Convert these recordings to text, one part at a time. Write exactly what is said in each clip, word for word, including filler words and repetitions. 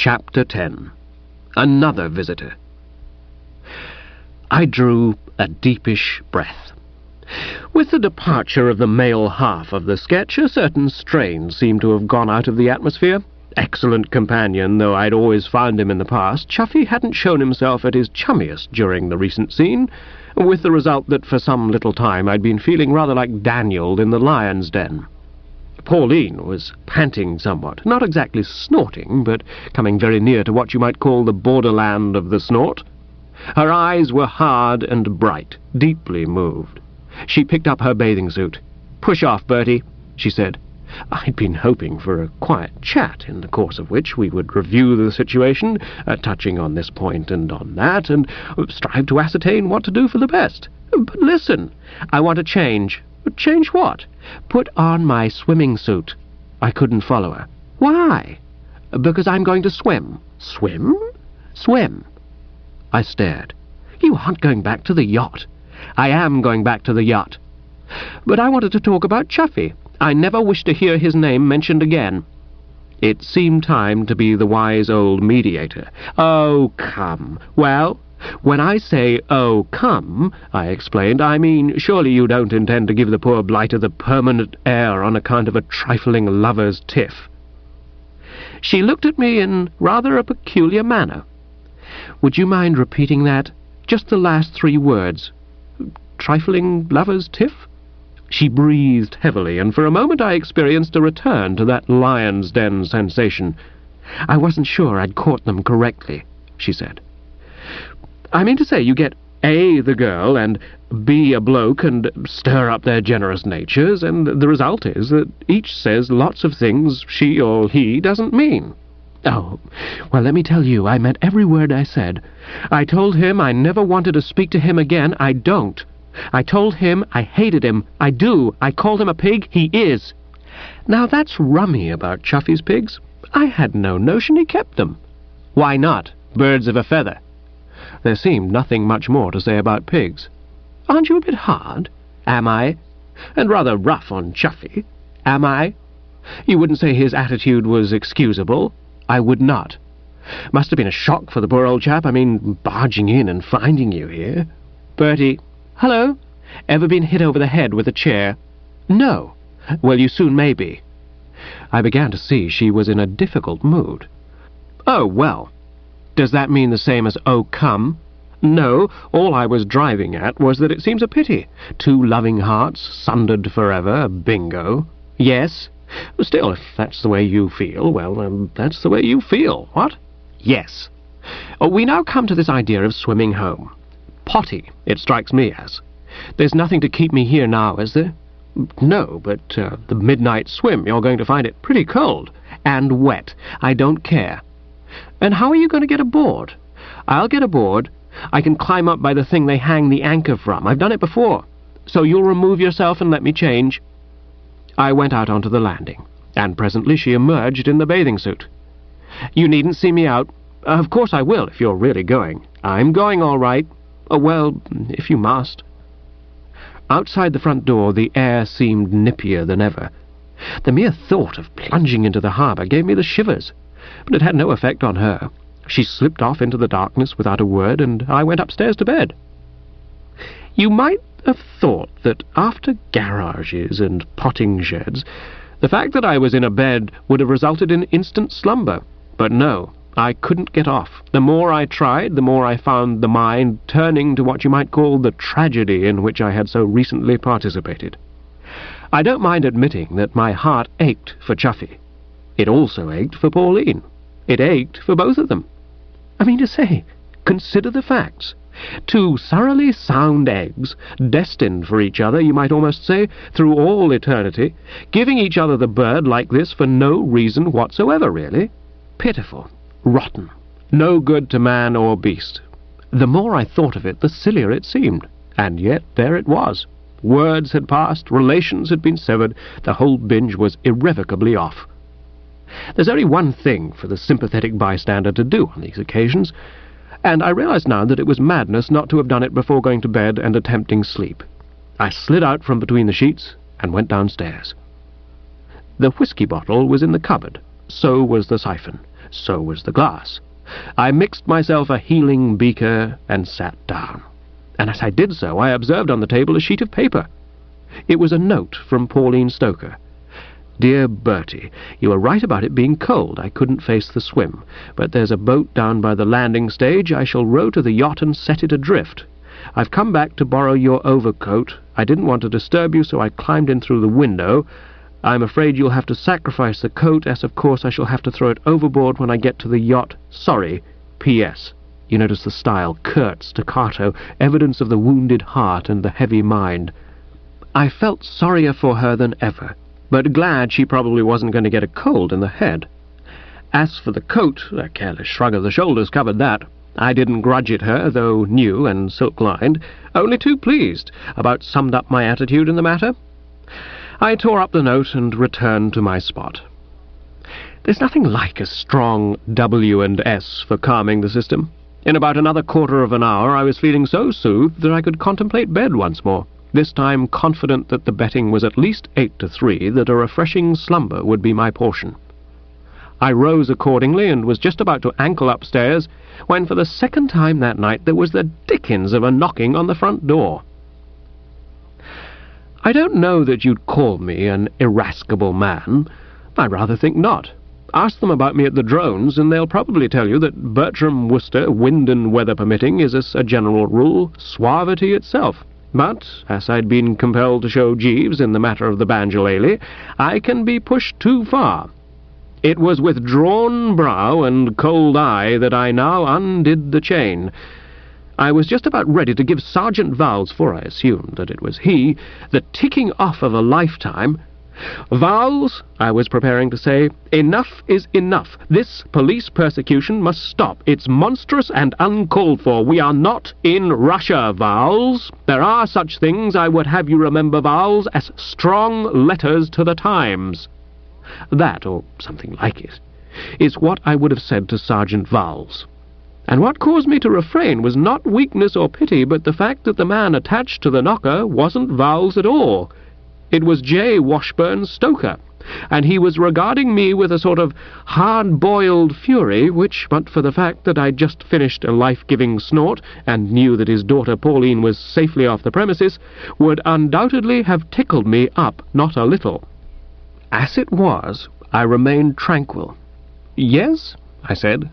Chapter ten. Another Visitor. I drew a deepish breath. With the departure of the male half of the sketch, a certain strain seemed to have gone out of the atmosphere. Excellent companion though I'd always found him in the past, Chuffy hadn't shown himself at his chummiest during the recent scene, with the result that for some little time I'd been feeling rather like Daniel in the lion's den. Pauline was panting somewhat, not exactly snorting, but coming very near to what you might call the borderland of the snort. Her eyes were hard and bright, deeply moved. She picked up her bathing suit. "Push off, Bertie," she said. I'd been hoping for a quiet chat, in the course of which we would review the situation, uh, touching on this point and on that, and uh, strive to ascertain what to do for the best. But listen, I want to change. Change what? Put on my swimming suit. I couldn't follow her. Why? Because I'm going to swim. Swim? Swim. I stared. You aren't going back to the yacht. I am going back to the yacht. But I wanted to talk about Chuffy. I never wish to hear his name mentioned again. It seemed time to be the wise old mediator. Oh, come. Well, when I say, oh, come, I explained, I mean, surely you don't intend to give the poor blighter the permanent air on account of a trifling lover's tiff. She looked at me in rather a peculiar manner. Would you mind repeating that? Just the last three words. Trifling lover's tiff? She breathed heavily, and for a moment I experienced a return to that lion's den sensation. I wasn't sure I'd caught them correctly, she said. I mean to say, you get A, the girl, and B, a bloke, and stir up their generous natures, and the result is that each says lots of things she or he doesn't mean. Oh, well, let me tell you, I meant every word I said. I told him I never wanted to speak to him again. I don't. I told him I hated him. I do. I called him a pig. He is. Now that's rummy about Chuffy's pigs. I had no notion he kept them. Why not? Birds of a feather. There seemed nothing much more to say about pigs. Aren't you a bit hard? Am I? And rather rough on Chuffy. Am I? You wouldn't say his attitude was excusable? I would not. Must have been a shock for the poor old chap. I mean, barging in and finding you here. Bertie. Hello? Ever been hit over the head with a chair? No. Well, you soon may be. I began to see she was in a difficult mood. Oh, well. Does that mean the same as oh, come? No, all I was driving at was that it seems a pity. Two loving hearts, sundered forever, bingo. Yes. Still, if that's the way you feel, well, um, that's the way you feel. What? Yes. Oh, we now come to this idea of swimming home. Potty, it strikes me as. There's nothing to keep me here now, is there? No, but uh, the midnight swim, you're going to find it pretty cold. And wet. I don't care. And how are you going to get aboard? I'll get aboard. I can climb up by the thing they hang the anchor from. I've done it before. So you'll remove yourself and let me change. I went out onto the landing, and presently she emerged in the bathing suit. You needn't see me out. Of course I will, if you're really going. I'm going, all right. Oh, well, if you must. Outside the front door the air seemed nippier than ever. The mere thought of plunging into the harbour gave me the shivers, but it had no effect on her. She slipped off into the darkness without a word, and I went upstairs to bed. You might have thought that after garages and potting sheds, the fact that I was in a bed would have resulted in instant slumber. But no, I couldn't get off. The more I tried, the more I found the mind turning to what you might call the tragedy in which I had so recently participated. I don't mind admitting that my heart ached for Chuffy. It also ached for Pauline. It ached for both of them. I mean to say, consider the facts. Two thoroughly sound eggs, destined for each other, you might almost say, through all eternity, giving each other the bird like this for no reason whatsoever, really. Pitiful. Rotten. No good to man or beast. The more I thought of it, the sillier it seemed. And yet there it was. Words had passed, relations had been severed, the whole binge was irrevocably off. There's only one thing for the sympathetic bystander to do on these occasions, and I realized now that it was madness not to have done it before going to bed and attempting sleep. I slid out from between the sheets and went downstairs. The whisky bottle was in the cupboard. So was the siphon. So was the glass. I mixed myself a healing beaker and sat down. And as I did so, I observed on the table a sheet of paper. It was a note from Pauline Stoker. "Dear Bertie, you were right about it being cold. I couldn't face the swim. But there's a boat down by the landing stage. I shall row to the yacht and set it adrift. I've come back to borrow your overcoat. I didn't want to disturb you, so I climbed in through the window. I'm afraid you'll have to sacrifice the coat, as of course I shall have to throw it overboard when I get to the yacht. Sorry. P S" You notice the style, curt, staccato, evidence of the wounded heart and the heavy mind. I felt sorrier for her than ever, but glad she probably wasn't going to get a cold in the head. As for the coat, a careless shrug of the shoulders covered that. I didn't grudge it her, though new and silk-lined, only too pleased, about summed up my attitude in the matter. I tore up the note and returned to my spot. There's nothing like a strong W and S for calming the system. In about another quarter of an hour I was feeling so soothed that I could contemplate bed once more, this time confident that the betting was at least eight to three, that a refreshing slumber would be my portion. I rose accordingly and was just about to ankle upstairs when for the second time that night there was the dickens of a knocking on the front door. I don't know that you'd call me an irascible man. I rather think not. Ask them about me at the Drones, and they'll probably tell you that Bertram Wooster, wind and weather permitting, is, as a general rule, suavity itself. But, as I'd been compelled to show Jeeves in the matter of the banjolele, I can be pushed too far. It was with drawn brow and cold eye that I now undid the chain. I was just about ready to give Sergeant Vowles, for I assumed that it was he, the ticking off of a lifetime. "Vowles," I was preparing to say, "enough is enough. This police persecution must stop. It's monstrous and uncalled for. We are not in Russia, Vowles. There are such things, I would have you remember, Vowles, as strong letters to the Times." That, or something like it, is what I would have said to Sergeant Vowles. And what caused me to refrain was not weakness or pity, but the fact that the man attached to the knocker wasn't Vowles at all. It was J. Washburn Stoker, and he was regarding me with a sort of hard-boiled fury which, but for the fact that I'd just finished a life-giving snort and knew that his daughter Pauline was safely off the premises, would undoubtedly have tickled me up not a little. As it was, I remained tranquil. "Yes?" I said.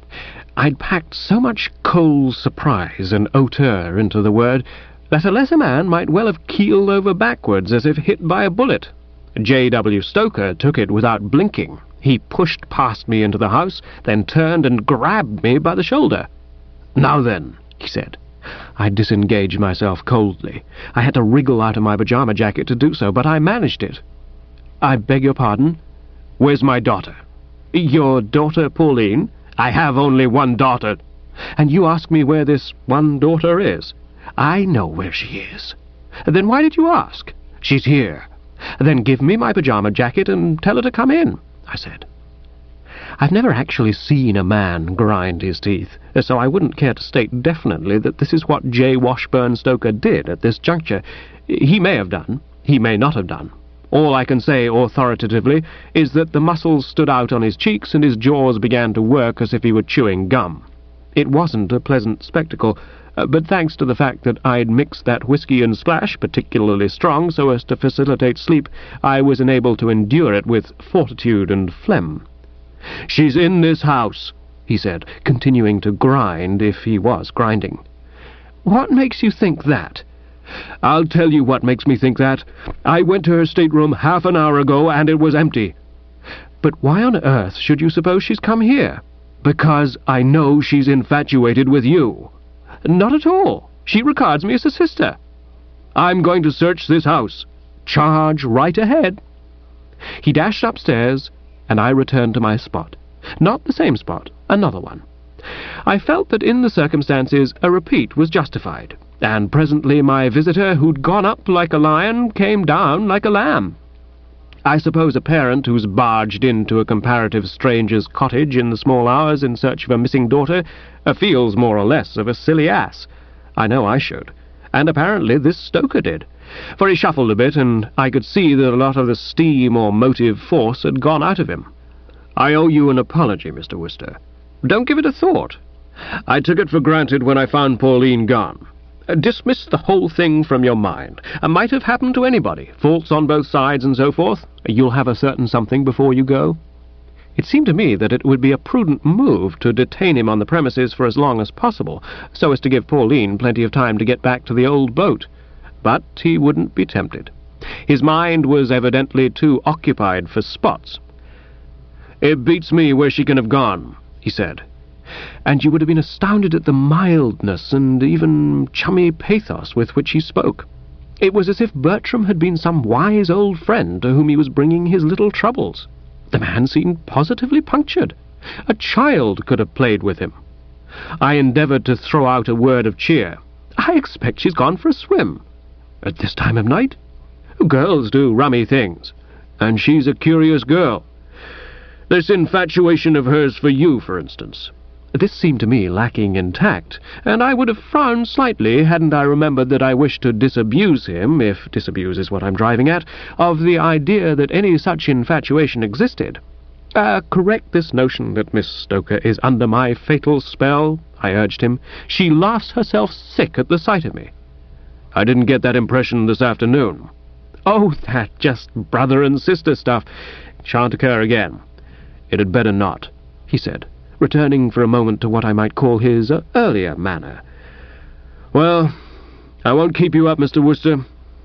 I'd packed so much cold surprise and hauteur into the word that a lesser man might well have keeled over backwards as if hit by a bullet. J. W. Stoker took it without blinking. He pushed past me into the house, then turned and grabbed me by the shoulder. "Now then," he said. I disengaged myself coldly. I had to wriggle out of my pyjama jacket to do so, but I managed it. "I beg your pardon? Where's my daughter?" "Your daughter, Pauline? I have only one daughter." "And you ask me where this one daughter is?" "I know where she is." "Then why did you ask?" "She's here." "Then give me my pyjama jacket and tell her to come in," I said. I've never actually seen a man grind his teeth, so I wouldn't care to state definitely that this is what J. Washburn Stoker did at this juncture. He may have done, he may not have done. All I can say authoritatively is that the muscles stood out on his cheeks and his jaws began to work as if he were chewing gum. It wasn't a pleasant spectacle, uh, but thanks to the fact that I'd mixed that whiskey and splash particularly strong so as to facilitate sleep, I was enabled to endure it with fortitude and phlegm. "She's in this house," he said, continuing to grind if he was grinding. "What makes you think that?" "I'll tell you what makes me think that. I went to her stateroom half an hour ago, and it was empty." "But why on earth should you suppose she's come here?" "Because I know she's infatuated with you." "Not at all. She regards me as a sister." "I'm going to search this house." "Charge right ahead." He dashed upstairs, and I returned to my spot. Not the same spot, another one. I felt that in the circumstances a repeat was justified, and presently my visitor, who'd gone up like a lion, came down like a lamb. I suppose a parent who's barged into a comparative stranger's cottage in the small hours in search of a missing daughter uh, feels more or less of a silly ass. I know I should, and apparently this Stoker did, for he shuffled a bit, and I could see that a lot of the steam or motive force had gone out of him. I owe you an apology, Mister Worcester. Don't give it a thought. I took it for granted when I found Pauline gone. Dismiss the whole thing from your mind. It might have happened to anybody, faults on both sides and so forth. You'll have a certain something before you go. It seemed to me that it would be a prudent move to detain him on the premises for as long as possible, so as to give Pauline plenty of time to get back to the old boat. But he wouldn't be tempted. His mind was evidently too occupied for spots. "It beats me where she can have gone," he said. And you would have been astounded at the mildness and even chummy pathos with which he spoke. It was as if Bertram had been some wise old friend to whom he was bringing his little troubles. The man seemed positively punctured. A child could have played with him. I endeavoured to throw out a word of cheer. "I expect she's gone for a swim." "At this time of night?" "Girls do rummy things. And she's a curious girl. This infatuation of hers for you, for instance." This seemed to me lacking in tact, and I would have frowned slightly hadn't I remembered that I wished to disabuse him, if disabuse is what I'm driving at, of the idea that any such infatuation existed. Uh, correct this notion that Miss Stoker is under my fatal spell," I urged him. "She laughs herself sick at the sight of me." "I didn't get that impression this afternoon." "Oh, that just brother and sister stuff. Shan't occur again." "It had better not," he said, returning for a moment to what I might call his uh, earlier manner. "Well, I won't keep you up, Mister Worcester.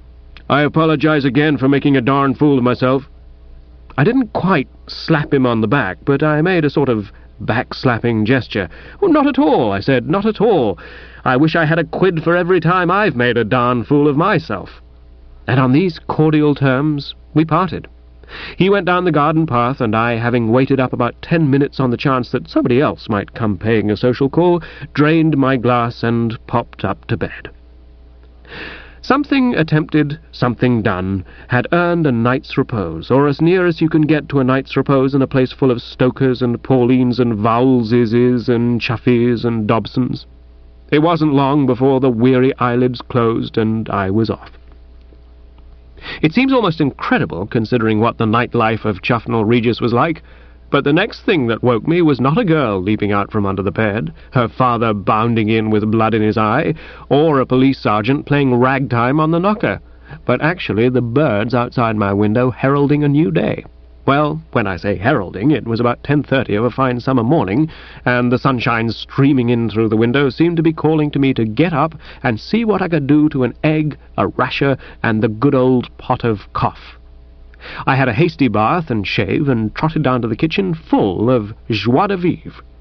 I apologize again for making a darn fool of myself." I didn't quite slap him on the back, but I made a sort of back-slapping gesture. "Oh, not at all," I said, "not at all. I wish I had a quid for every time I've made a darn fool of myself." And on these cordial terms we parted. He went down the garden path, and I, having waited up about ten minutes on the chance that somebody else might come paying a social call, drained my glass and popped up to bed. Something attempted, something done, had earned a night's repose, or as near as you can get to a night's repose in a place full of Stokers and Paulines and Vowleses and Chuffies and Dobsons. It wasn't long before the weary eyelids closed, and I was off. It seems almost incredible, considering what the night-life of Chufnell Regis was like, but the next thing that woke me was not a girl leaping out from under the bed, her father bounding in with blood in his eye, or a police sergeant playing ragtime on the knocker, but actually the birds outside my window heralding a new day. Well, when I say heralding, it was about ten thirty of a fine summer morning, and the sunshine streaming in through the window seemed to be calling to me to get up and see what I could do to an egg, a rasher, and the good old pot of cough. I had a hasty bath and shave, and trotted down to the kitchen full of joie de vivre.